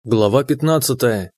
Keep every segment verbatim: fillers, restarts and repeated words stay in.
Глава пятнадцатая.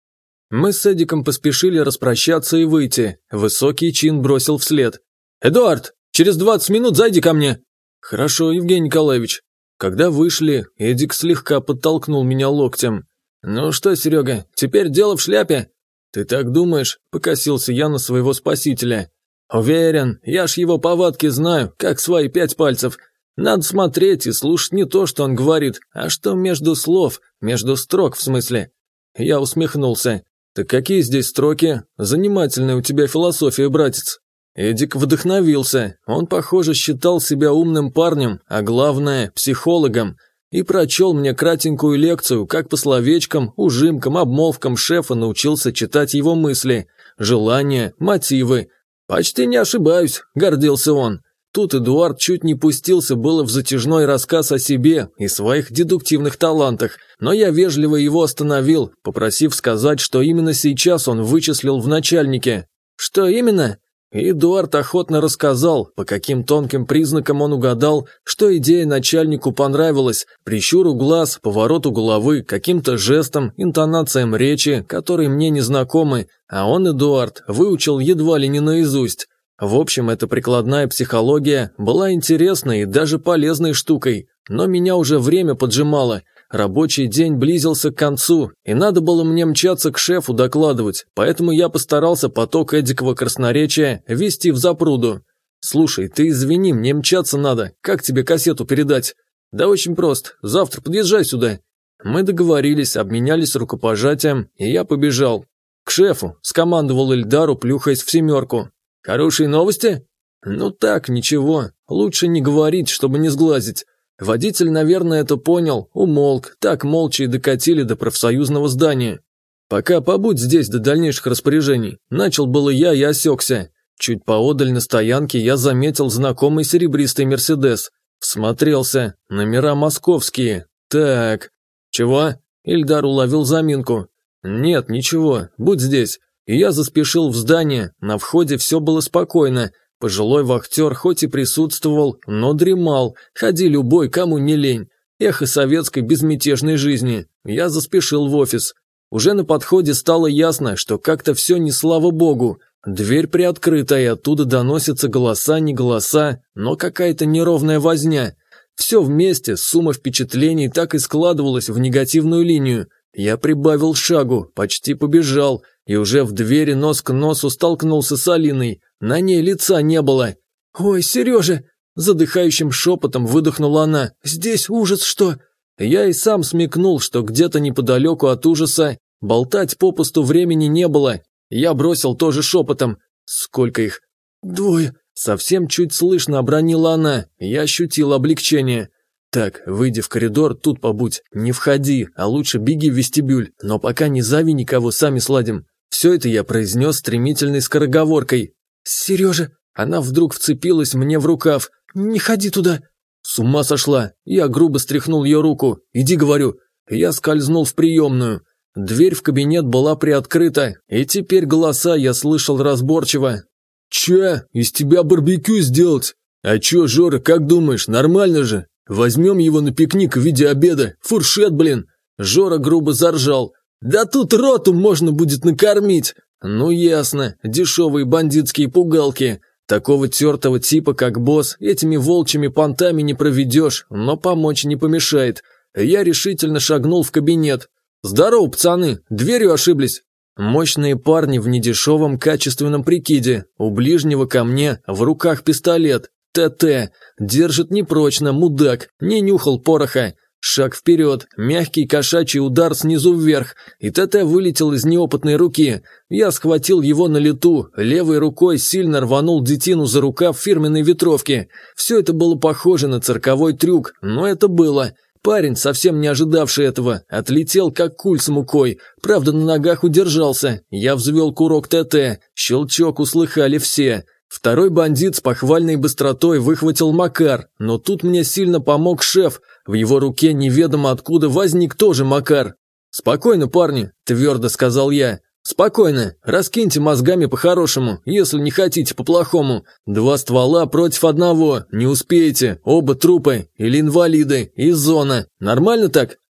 Мы с Эдиком поспешили распрощаться и выйти. Высокий чин бросил вслед: «Эдуард, через двадцать минут зайди ко мне!» «Хорошо, Евгений Николаевич». Когда вышли, Эдик слегка подтолкнул меня локтем. «Ну что, Серега, теперь дело в шляпе?» «Ты так думаешь?» – покосился я на своего спасителя. «Уверен, я ж его повадки знаю, как свои пять пальцев. Надо смотреть и слушать не то, что он говорит, а что между слов, между строк в смысле». Я усмехнулся. «Так какие здесь строки? Занимательная у тебя философия, братец». Эдик вдохновился. Он, похоже, считал себя умным парнем, а главное – психологом, и прочел мне кратенькую лекцию, как по словечкам, ужимкам, обмолвкам шефа научился читать его мысли, желания, мотивы. «Почти не ошибаюсь», – гордился он. Тут Эдуард чуть не пустился было в затяжной рассказ о себе и своих дедуктивных талантах, но я вежливо его остановил, попросив сказать, что именно сейчас он вычислил в начальнике. «Что именно?» Эдуард охотно рассказал, по каким тонким признакам он угадал, что идея начальнику понравилась, прищуру глаз, повороту головы, каким-то жестам, интонациям речи, которые мне не знакомы, а он, Эдуард, выучил едва ли не наизусть. В общем, эта прикладная психология была интересной и даже полезной штукой, но меня уже время поджимало. Рабочий день близился к концу, и надо было мне мчаться к шефу докладывать, поэтому я постарался поток эдикого красноречия вести в запруду. «Слушай, ты извини, мне мчаться надо, как тебе кассету передать?» «Да очень просто, завтра подъезжай сюда». Мы договорились, обменялись рукопожатием, и я побежал. «К шефу», – скомандовал Ильдару, плюхаясь в семерку. «Хорошие новости?» «Ну так, ничего, лучше не говорить, чтобы не сглазить». Водитель, наверное, это понял, умолк, так молча и докатили до профсоюзного здания. «Пока побудь здесь до дальнейших распоряжений», начал было я и осекся. Чуть поодаль на стоянке я заметил знакомый серебристый «Мерседес». Всмотрелся, номера московские. Так, чего? Ильдар уловил заминку. «Нет, ничего, будь здесь». И я заспешил в здание, на входе все было спокойно. Пожилой вахтер хоть и присутствовал, но дремал, ходи любой, кому не лень. Эхо советской безмятежной жизни. Я заспешил в офис. Уже на подходе стало ясно, что как-то все не слава богу. Дверь приоткрыта, и оттуда доносятся голоса, не голоса, но какая-то неровная возня. Все вместе, сумма впечатлений так и складывалась в негативную линию. Я прибавил шагу, почти побежал, и уже в двери нос к носу столкнулся с Алиной. На ней лица не было. «Ой, Сережа!» – задыхающим шепотом выдохнула она. «Здесь ужас, что?» Я и сам смекнул, что где-то неподалеку от ужаса болтать попусту времени не было. Я бросил тоже шепотом. «Сколько их?» «Двое». Совсем чуть слышно обронила она. Я ощутил облегчение. «Так, выйди в коридор, тут побудь. Не входи, а лучше беги в вестибюль. Но пока не зови никого, сами сладим». Все это я произнес стремительной скороговоркой. «Сережа!» Она вдруг вцепилась мне в рукав. «Не ходи туда!» С ума сошла. Я грубо стряхнул ее руку. «Иди, говорю». Я скользнул в приемную. Дверь в кабинет была приоткрыта, и теперь голоса я слышал разборчиво. «Че, из тебя барбекю сделать? А че, Жора, как думаешь, нормально же? Возьмем его на пикник в виде обеда. Фуршет, блин!» Жора грубо заржал. «Да тут роту можно будет накормить!» «Ну ясно, дешевые бандитские пугалки. Такого тертого типа, как босс, этими волчьими понтами не проведешь, но помочь не помешает». Я решительно шагнул в кабинет. «Здорово, пацаны, дверью ошиблись». Мощные парни в недешевом качественном прикиде. У ближнего ко мне в руках пистолет. ТТ. Держит непрочно, мудак, не нюхал пороха. Шаг вперед, мягкий кошачий удар снизу вверх, и ТТ вылетел из неопытной руки. Я схватил его на лету, левой рукой сильно рванул детину за рукав фирменной ветровки. Все это было похоже на цирковой трюк, но это было. Парень, совсем не ожидавший этого, отлетел как куль с мукой, правда на ногах удержался. Я взвел курок ТТ, щелчок услыхали все. Второй бандит с похвальной быстротой выхватил Макар, но тут мне сильно помог шеф. В его руке неведомо откуда возник тоже Макар. «Спокойно, парни», – твердо сказал я. «Спокойно, раскиньте мозгами по-хорошему, если не хотите по-плохому. Два ствола против одного, не успеете, оба трупы или инвалиды, и зона. Нормально так?»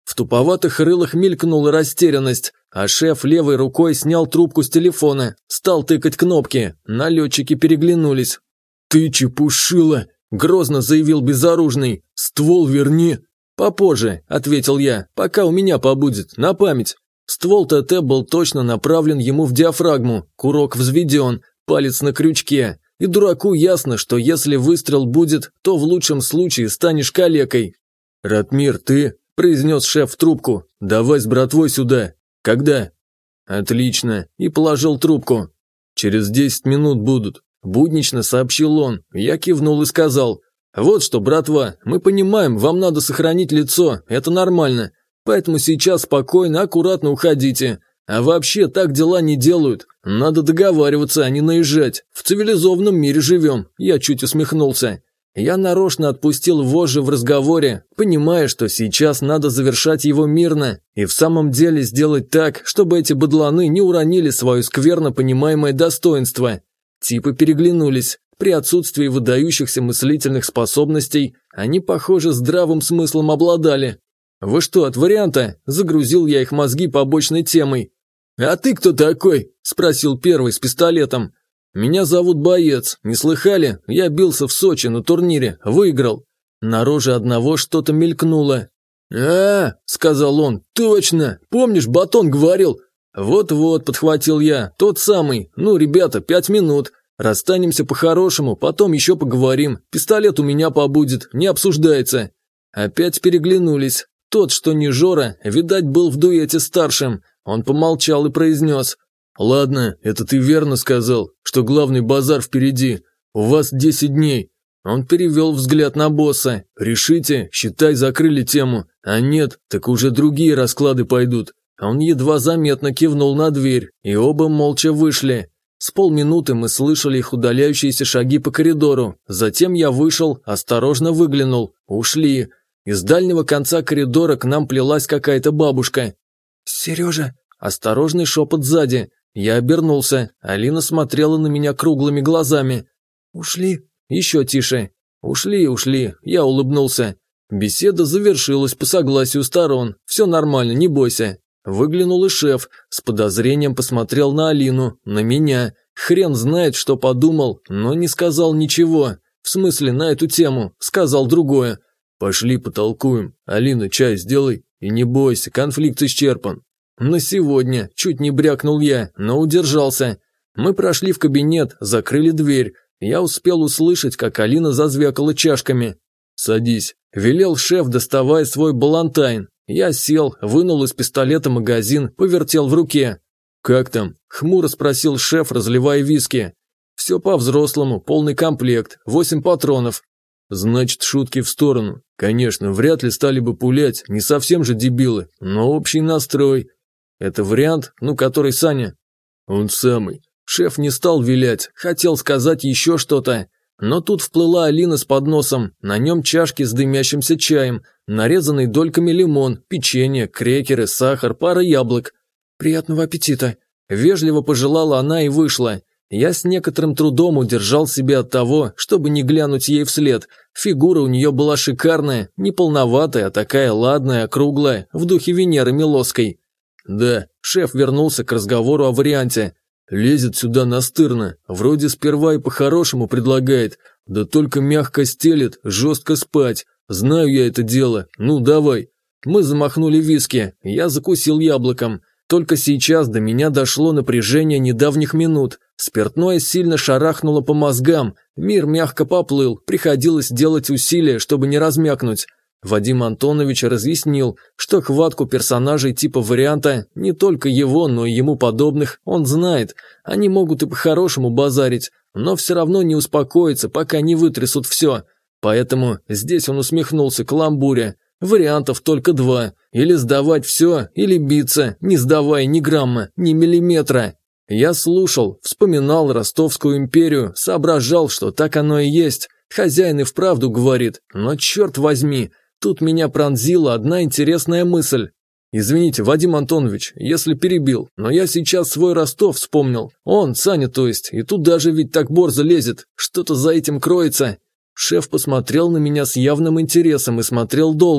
В туповатых рылах мелькнула растерянность, а шеф левой рукой снял трубку с телефона, стал тыкать кнопки. Налетчики переглянулись. «Ты чепушила!» – грозно заявил безоружный. «Ствол верни!» «Попозже», – ответил я, – «пока у меня побудет, на память». Ствол ТТ был точно направлен ему в диафрагму, курок взведен, палец на крючке. И дураку ясно, что если выстрел будет, то в лучшем случае станешь калекой. «Ратмир, ты?» – произнес шеф в трубку. «Давай с братвой сюда». «Когда?» «Отлично», и положил трубку. «Через десять минут будут», – буднично сообщил он. Я кивнул и сказал: «Вот что, братва, мы понимаем, вам надо сохранить лицо, это нормально. Поэтому сейчас спокойно, аккуратно уходите. А вообще так дела не делают. Надо договариваться, а не наезжать. В цивилизованном мире живем», – я чуть усмехнулся. Я нарочно отпустил вожжи в разговоре, понимая, что сейчас надо завершать его мирно и в самом деле сделать так, чтобы эти быдланы не уронили свое скверно понимаемое достоинство. Типы переглянулись. При отсутствии выдающихся мыслительных способностей они, похоже, здравым смыслом обладали. «Вы что, от варианта?» – загрузил я их мозги побочной темой. «А ты кто такой?» – спросил первый с пистолетом. «Меня зовут Боец, не слыхали? Я бился в Сочи на турнире, выиграл». На роже одного что-то мелькнуло. «А, – сказал он, – точно, помнишь, Батон говорил?» «Вот-вот», – подхватил я, – «тот самый. Ну, ребята, пять минут. Расстанемся по-хорошему, потом еще поговорим. Пистолет у меня побудет, не обсуждается». Опять переглянулись. Тот, что не Жора, видать, был в дуэте старшим. Он помолчал и произнес: «Ладно, это ты верно сказал, что главный базар впереди. У вас десять дней». Он перевел взгляд на босса. «Решите, считай, закрыли тему. А нет, так уже другие расклады пойдут». Он едва заметно кивнул на дверь, и оба молча вышли. С полминуты мы слышали их удаляющиеся шаги по коридору. Затем я вышел, осторожно выглянул. Ушли. Из дальнего конца коридора к нам плелась какая-то бабушка. «Сережа!» – осторожный шепот сзади. Я обернулся. Алина смотрела на меня круглыми глазами. «Ушли?» Еще тише. «Ушли, ушли». Я улыбнулся. Беседа завершилась по согласию сторон. Все нормально, не бойся. Выглянул и шеф. С подозрением посмотрел на Алину, на меня. Хрен знает, что подумал, но не сказал ничего. В смысле, на эту тему. Сказал другое. «Пошли потолкуем. Алина, чай сделай. И не бойся, конфликт исчерпан». «На сегодня», чуть не брякнул я, но удержался. Мы прошли в кабинет, закрыли дверь. Я успел услышать, как Алина зазвякала чашками. «Садись», – велел шеф, доставая свой балантайн. Я сел, вынул из пистолета магазин, повертел в руке. «Как там?» – хмуро спросил шеф, разливая виски. «Все по-взрослому, полный комплект, восемь патронов». «Значит, шутки в сторону. Конечно, вряд ли стали бы пулять, не совсем же дебилы, но общий настрой». «Это вариант, ну, который Саня?» «Он самый». Шеф не стал вилять, хотел сказать еще что-то. Но тут вплыла Алина с подносом, на нем чашки с дымящимся чаем, нарезанный дольками лимон, печенье, крекеры, сахар, пара яблок. «Приятного аппетита!» Вежливо пожелала она и вышла. Я с некоторым трудом удержал себя от того, чтобы не глянуть ей вслед. Фигура у нее была шикарная, не полноватая, а такая ладная, округлая, в духе Венеры Милосской. «Да», шеф вернулся к разговору о варианте. «Лезет сюда настырно, вроде сперва и по-хорошему предлагает, да только мягко стелет, жестко спать. Знаю я это дело, ну давай». Мы замахнули виски, я закусил яблоком. Только сейчас до меня дошло напряжение недавних минут. Спиртное сильно шарахнуло по мозгам, мир мягко поплыл, приходилось делать усилия, чтобы не размякнуть. Вадим Антонович разъяснил, что хватку персонажей типа варианта, не только его, но и ему подобных, он знает. Они могут и по-хорошему базарить, но все равно не успокоятся, пока не вытрясут все. Поэтому здесь он усмехнулся каламбуре. Вариантов только два. Или сдавать все, или биться, не сдавая ни грамма, ни миллиметра. Я слушал, вспоминал Ростовскую империю, соображал, что так оно и есть. Хозяин и вправду говорит, но черт возьми, тут меня пронзила одна интересная мысль. «Извините, Вадим Антонович, если перебил, но я сейчас свой Ростов вспомнил. Он, Саня то есть, и тут даже ведь так борзо лезет, что-то за этим кроется». Шеф посмотрел на меня с явным интересом и смотрел долго.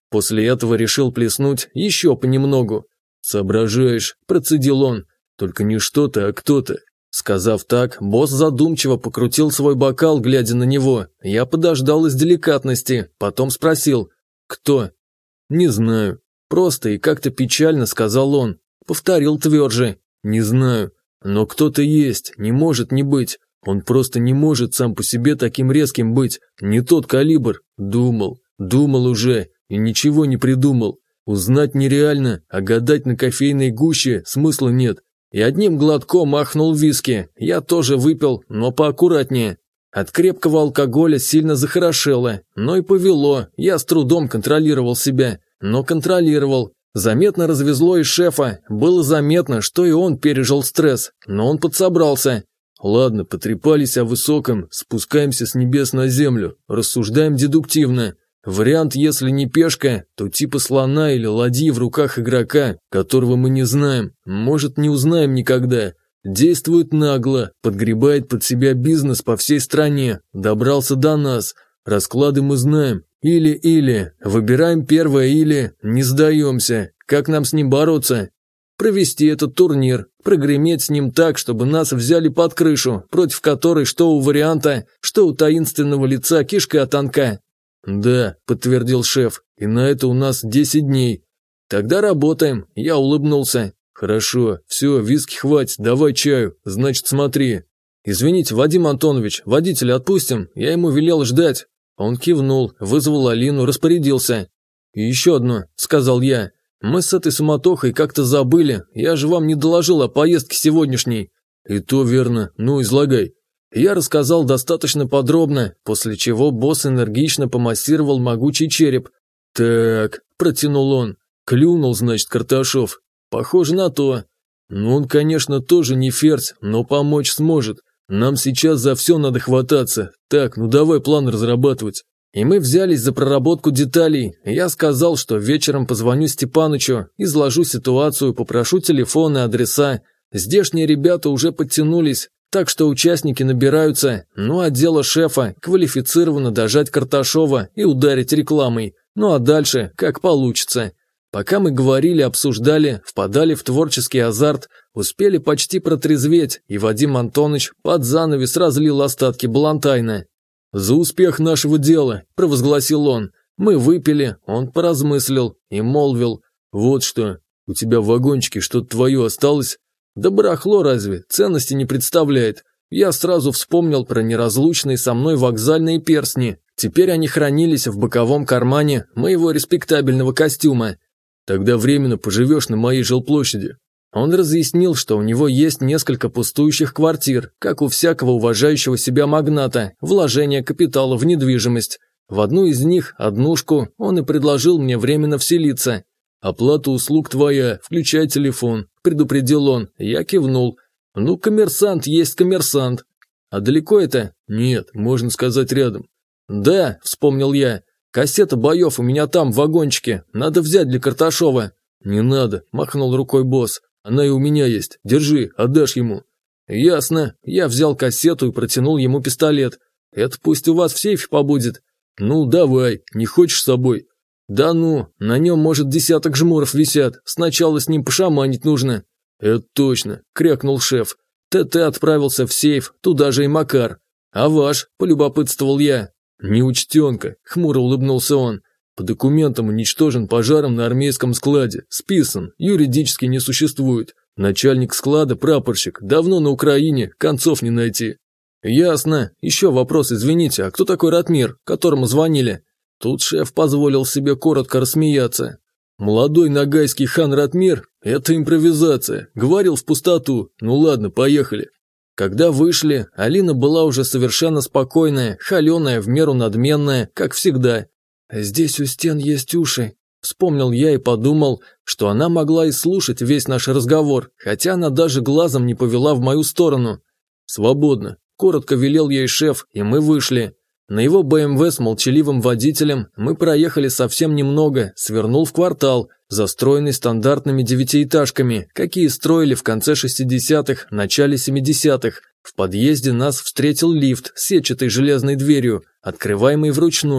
После этого решил плеснуть еще понемногу. «Соображаешь», – процедил он, – «только не что-то, а кто-то». Сказав так, босс задумчиво покрутил свой бокал, глядя на него. Я подождал из деликатности, потом спросил: «Кто?» «Не знаю». Просто и как-то печально сказал он. Повторил тверже: «Не знаю. Но кто-то есть, не может не быть. Он просто не может сам по себе таким резким быть. Не тот калибр. Думал, думал уже и ничего не придумал. Узнать нереально, а гадать на кофейной гуще смысла нет». И одним глотком махнул виски. Я тоже выпил, но поаккуратнее. От крепкого алкоголя сильно захорошело, но и повело. Я с трудом контролировал себя, но контролировал. Заметно развезло и шефа. Было заметно, что и он пережил стресс, но он подсобрался. Ладно, потрепались о высоком, спускаемся с небес на землю, рассуждаем дедуктивно. Вариант, если не пешка, то типа слона или ладьи в руках игрока, которого мы не знаем, может, не узнаем никогда. Действует нагло, подгребает под себя бизнес по всей стране, добрался до нас. Расклады мы знаем. Или-или, выбираем первое или, не сдаемся. Как нам с ним бороться? Провести этот турнир, прогреметь с ним так, чтобы нас взяли под крышу, против которой что у варианта, что у таинственного лица кишка тонка. «Да», – подтвердил шеф, – «и на это у нас десять дней». «Тогда работаем», – я улыбнулся. «Хорошо, все, виски хватит, давай чаю, значит смотри». «Извините, Вадим Антонович, водителя отпустим, я ему велел ждать». Он кивнул, вызвал Алину, распорядился. «И еще одно», – сказал я, – «мы с этой суматохой как-то забыли, я же вам не доложил о поездке сегодняшней». «И то верно, ну излагай». Я рассказал достаточно подробно, после чего босс энергично помассировал могучий череп. «Так», – протянул он, – «клюнул, значит, Карташов. Похоже на то. Ну, он, конечно, тоже не ферзь, но помочь сможет. Нам сейчас за все надо хвататься. Так, ну давай план разрабатывать». И мы взялись за проработку деталей. Я сказал, что вечером позвоню Степанычу, изложу ситуацию, попрошу телефоны, адреса. Здешние ребята уже подтянулись. Так что участники набираются, ну а дело шефа квалифицированно дожать Карташова и ударить рекламой, ну а дальше как получится. Пока мы говорили, обсуждали, впадали в творческий азарт, успели почти протрезветь, и Вадим Антонович под занавес разлил остатки балантайна. «За успех нашего дела», – провозгласил он. Мы выпили, он поразмыслил и молвил: «Вот что, у тебя в вагончике что-то твое осталось?» «Да барахло разве, ценности не представляет». Я сразу вспомнил про неразлучные со мной вокзальные перстни. Теперь они хранились в боковом кармане моего респектабельного костюма. «Тогда временно поживешь на моей жилплощади». Он разъяснил, что у него есть несколько пустующих квартир, как у всякого уважающего себя магната, вложение капитала в недвижимость. В одну из них, однушку, он и предложил мне временно вселиться. «Оплата услуг твоя, включай телефон», – предупредил он. Я кивнул. «Ну, коммерсант есть коммерсант». «А далеко это?» «Нет, можно сказать, рядом». «Да», – вспомнил я. «Кассета боев у меня там, в вагончике. Надо взять для Карташова». «Не надо», – махнул рукой босс. «Она и у меня есть. Держи, отдашь ему». «Ясно». Я взял кассету и протянул ему пистолет. «Это пусть у вас в сейфе побудет». «Ну, давай, не хочешь с собой?» «Да ну, на нем, может, десяток жмуров висят, сначала с ним пошаманить нужно». «Это точно», – крякнул шеф. ТТ отправился в сейф, туда же и Макар. «А ваш?» – полюбопытствовал я. «Неучтенка», – хмуро улыбнулся он. «По документам уничтожен пожаром на армейском складе, списан, юридически не существует. Начальник склада – прапорщик, давно на Украине, концов не найти». «Ясно. Еще вопрос, извините, а кто такой Ратмир, которому звонили?» Тут шеф позволил себе коротко рассмеяться. «Молодой нагайский хан Ратмир – это импровизация, говорил в пустоту. Ну ладно, поехали». Когда вышли, Алина была уже совершенно спокойная, холеная, в меру надменная, как всегда. «Здесь у стен есть уши», – вспомнил я и подумал, что она могла и слушать весь наш разговор, хотя она даже глазом не повела в мою сторону. «Свободно», – коротко велел ей шеф, и мы вышли. На его бэ эм вэ с молчаливым водителем мы проехали совсем немного, свернул в квартал, застроенный стандартными девятиэтажками, какие строили в конце шестидесятых, начале семидесятых. В подъезде нас встретил лифт с сетчатой железной дверью, открываемый вручную.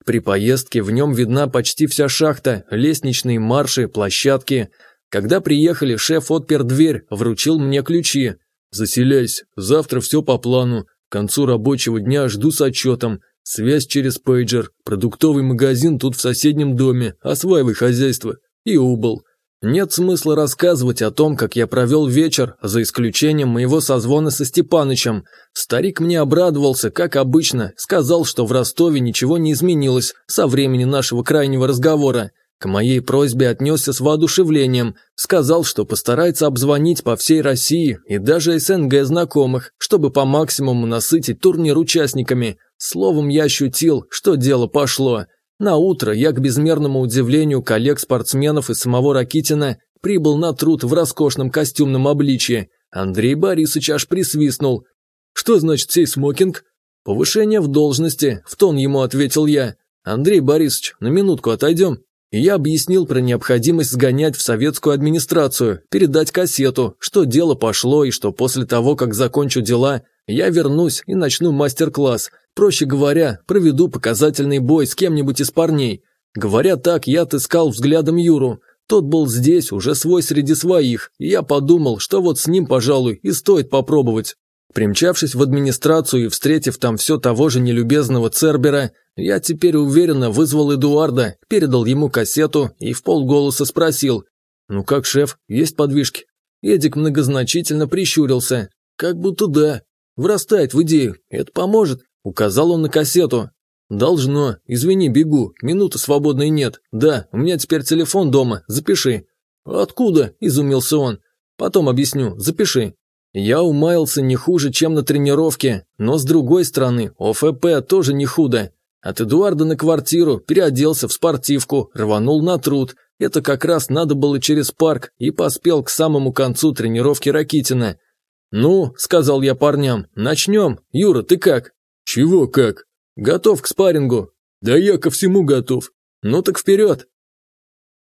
При поездке в нем видна почти вся шахта, лестничные марши, площадки. Когда приехали, шеф отпер дверь, вручил мне ключи. «Заселяйся, завтра все по плану. К концу рабочего дня жду с отчетом. Связь через пейджер, продуктовый магазин тут в соседнем доме, осваивай хозяйство». И убыл. Нет смысла рассказывать о том, как я провел вечер, за исключением моего созвона со Степанычем. Старик мне обрадовался, как обычно, сказал, что в Ростове ничего не изменилось со времени нашего крайнего разговора. К моей просьбе отнесся с воодушевлением, сказал, что постарается обзвонить по всей России и даже эс эн гэ знакомых, чтобы по максимуму насытить турнир участниками. Словом, я ощутил, что дело пошло. На утро я, к безмерному удивлению коллег-спортсменов и самого Ракитина, прибыл на труд в роскошном костюмном обличье. Андрей Борисович аж присвистнул. «Что значит сей смокинг?» «Повышение в должности», – в тон ему ответил я. «Андрей Борисович, на минутку отойдем». И я объяснил про необходимость сгонять в советскую администрацию, передать кассету, что дело пошло и что после того, как закончу дела, я вернусь и начну мастер-класс. Проще говоря, проведу показательный бой с кем-нибудь из парней. Говоря так, я отыскал взглядом Юру. Тот был здесь, уже свой среди своих, и я подумал, что вот с ним, пожалуй, и стоит попробовать. Примчавшись в администрацию и встретив там все того же нелюбезного Цербера, я теперь уверенно вызвал Эдуарда, передал ему кассету и вполголоса спросил: «Ну как, шеф, есть подвижки?» Эдик многозначительно прищурился. «Как будто да. Врастает в идею. Это поможет?» Указал он на кассету. «Должно. Извини, бегу. Минуты свободной нет. Да, у меня теперь телефон дома. Запиши». «Откуда?» – изумился он. «Потом объясню. Запиши». Я умаялся не хуже, чем на тренировке, но с другой стороны, о эф пэ тоже не худо. От Эдуарда на квартиру, переоделся в спортивку, рванул на труд. Это как раз надо было через парк и поспел к самому концу тренировки Ракитина. «Ну», – сказал я парням, – «начнем. Юра, ты как?» «Чего как?» «Готов к спаррингу». «Да я ко всему готов». «Ну так вперед».